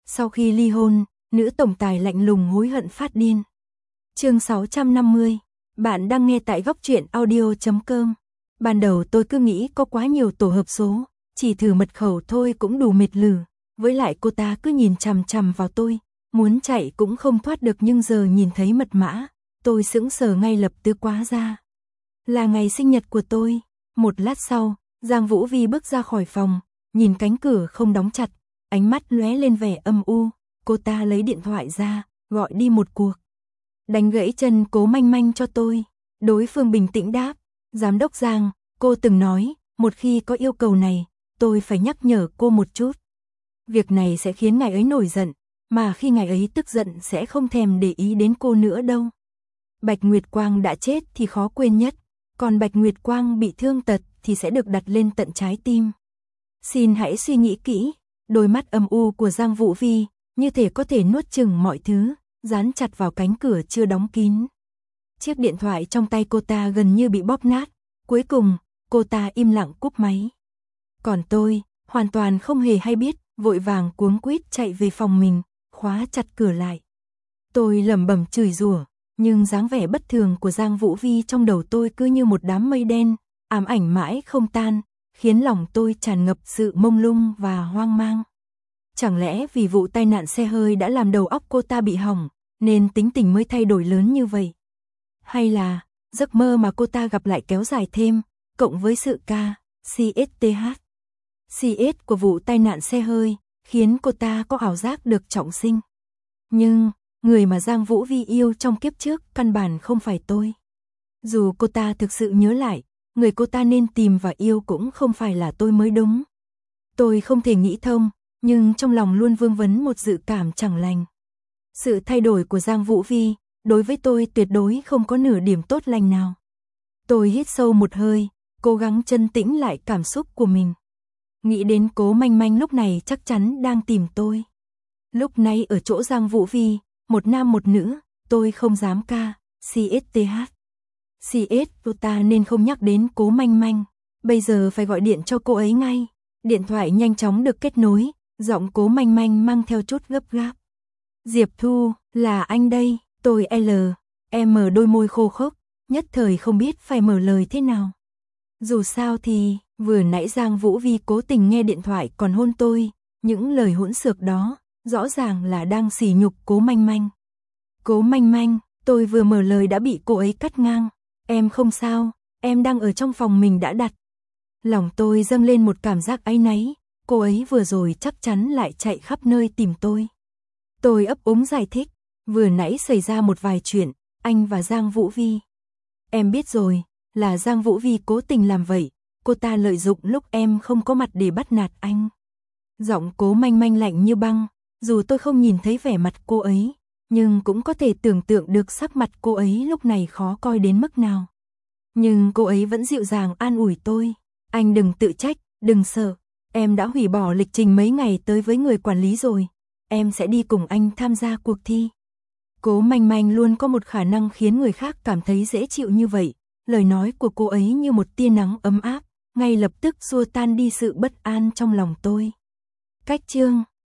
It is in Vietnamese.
Sau khi ly hôn, nữ tổng tài lạnh lùng hối hận phát điên. Chương 650. Bạn đang nghe tại góc truyện audio.com. Ban đầu tôi cứ nghĩ có quá nhiều tổ hợp số, chỉ thử mật khẩu thôi cũng đủ mệt lử. Với lại cô ta cứ nhìn chằm chằm vào tôi, muốn chạy cũng không thoát được, nhưng giờ nhìn thấy mật mã, tôi sững sờ ngay lập tức. Quá ra là ngày sinh nhật của tôi. Một lát sau, Giang Vũ Vi bước ra khỏi phòng, nhìn cánh cửa không đóng chặt, ánh mắt lóe lên vẻ âm u. Cô ta lấy điện thoại ra, gọi đi một cuộc. Đánh gãy chân Cố Manh Manh cho tôi. Đối phương bình tĩnh đáp, giám đốc Giang, cô từng nói, một khi có yêu cầu này, tôi phải nhắc nhở cô một chút. Việc này sẽ khiến ngài ấy nổi giận, mà khi ngài ấy tức giận sẽ không thèm để ý đến cô nữa đâu. Bạch Nguyệt Quang đã chết thì khó quên nhất, còn Bạch Nguyệt Quang bị thương tật thì sẽ được đặt lên tận trái tim. Xin hãy suy nghĩ kỹ. Đôi mắt âm u của Giang Vũ Vi như thể có thể nuốt chửng mọi thứ, dán chặt vào cánh cửa chưa đóng kín. Chiếc điện thoại trong tay cô ta gần như bị bóp nát. Cuối cùng, cô ta im lặng cúp máy. Còn tôi, hoàn toàn không hề hay biết, vội vàng cuống quýt chạy về phòng mình, khóa chặt cửa lại. Tôi lẩm bẩm chửi rủa, nhưng dáng vẻ bất thường của Giang Vũ Vi trong đầu tôi cứ như một đám mây đen, ám ảnh mãi không tan, khiến lòng tôi tràn ngập sự mông lung và hoang mang. Chẳng lẽ vì vụ tai nạn xe hơi đã làm đầu óc cô ta bị hỏng, nên tính tình mới thay đổi lớn như vậy? Hay là giấc mơ mà cô ta gặp lại kéo dài thêm, cộng với sự CS của vụ tai nạn xe hơi, khiến cô ta có ảo giác được trọng sinh? Nhưng, người mà Giang Vũ Vi yêu trong kiếp trước căn bản không phải tôi. Dù cô ta thực sự nhớ lại, người cô ta nên tìm và yêu cũng không phải là tôi mới đúng. Tôi không thể nghĩ thông, nhưng trong lòng luôn vương vấn một dự cảm chẳng lành. Sự thay đổi của Giang Vũ Vi, đối với tôi tuyệt đối không có nửa điểm tốt lành nào. Tôi hít sâu một hơi, cố gắng trấn tĩnh lại cảm xúc của mình. Nghĩ đến Cố Manh Manh lúc này chắc chắn đang tìm tôi. Lúc này ở chỗ Giang Vũ Vi, một nam một nữ, tôi không dám cô ta nên không nhắc đến Cố Manh Manh. Bây giờ phải gọi điện cho cô ấy ngay. Điện thoại nhanh chóng được kết nối, giọng Cố Manh Manh mang theo chút gấp gáp. Diệp Thu, là anh đây. Tôi mở đôi môi khô khốc, nhất thời không biết phải mở lời thế nào. Dù sao thì, vừa nãy Giang Vũ Vi cố tình nghe điện thoại còn hôn tôi, những lời hỗn xược đó, rõ ràng là đang sỉ nhục Cố Manh Manh. Cố Manh Manh, tôi vừa mở lời đã bị cô ấy cắt ngang. Em không sao, em đang ở trong phòng mình đã đặt. Lòng tôi dâng lên một cảm giác áy náy, cô ấy vừa rồi chắc chắn lại chạy khắp nơi tìm tôi. Tôi ấp úng giải thích, vừa nãy xảy ra một vài chuyện, anh và Giang Vũ Vi. Em biết rồi, là Giang Vũ Vi cố tình làm vậy, cô ta lợi dụng lúc em không có mặt để bắt nạt anh. Giọng Cố Manh Manh lạnh như băng, dù tôi không nhìn thấy vẻ mặt cô ấy, nhưng cũng có thể tưởng tượng được sắc mặt cô ấy lúc này khó coi đến mức nào. Nhưng cô ấy vẫn dịu dàng an ủi tôi, anh đừng tự trách, đừng sợ, em đã hủy bỏ lịch trình mấy ngày tới với người quản lý rồi, em sẽ đi cùng anh tham gia cuộc thi. Cố Manh Manh luôn có một khả năng khiến người khác cảm thấy dễ chịu như vậy, lời nói của cô ấy như một tia nắng ấm áp, ngay lập tức xua tan đi sự bất an trong lòng tôi. Cách chương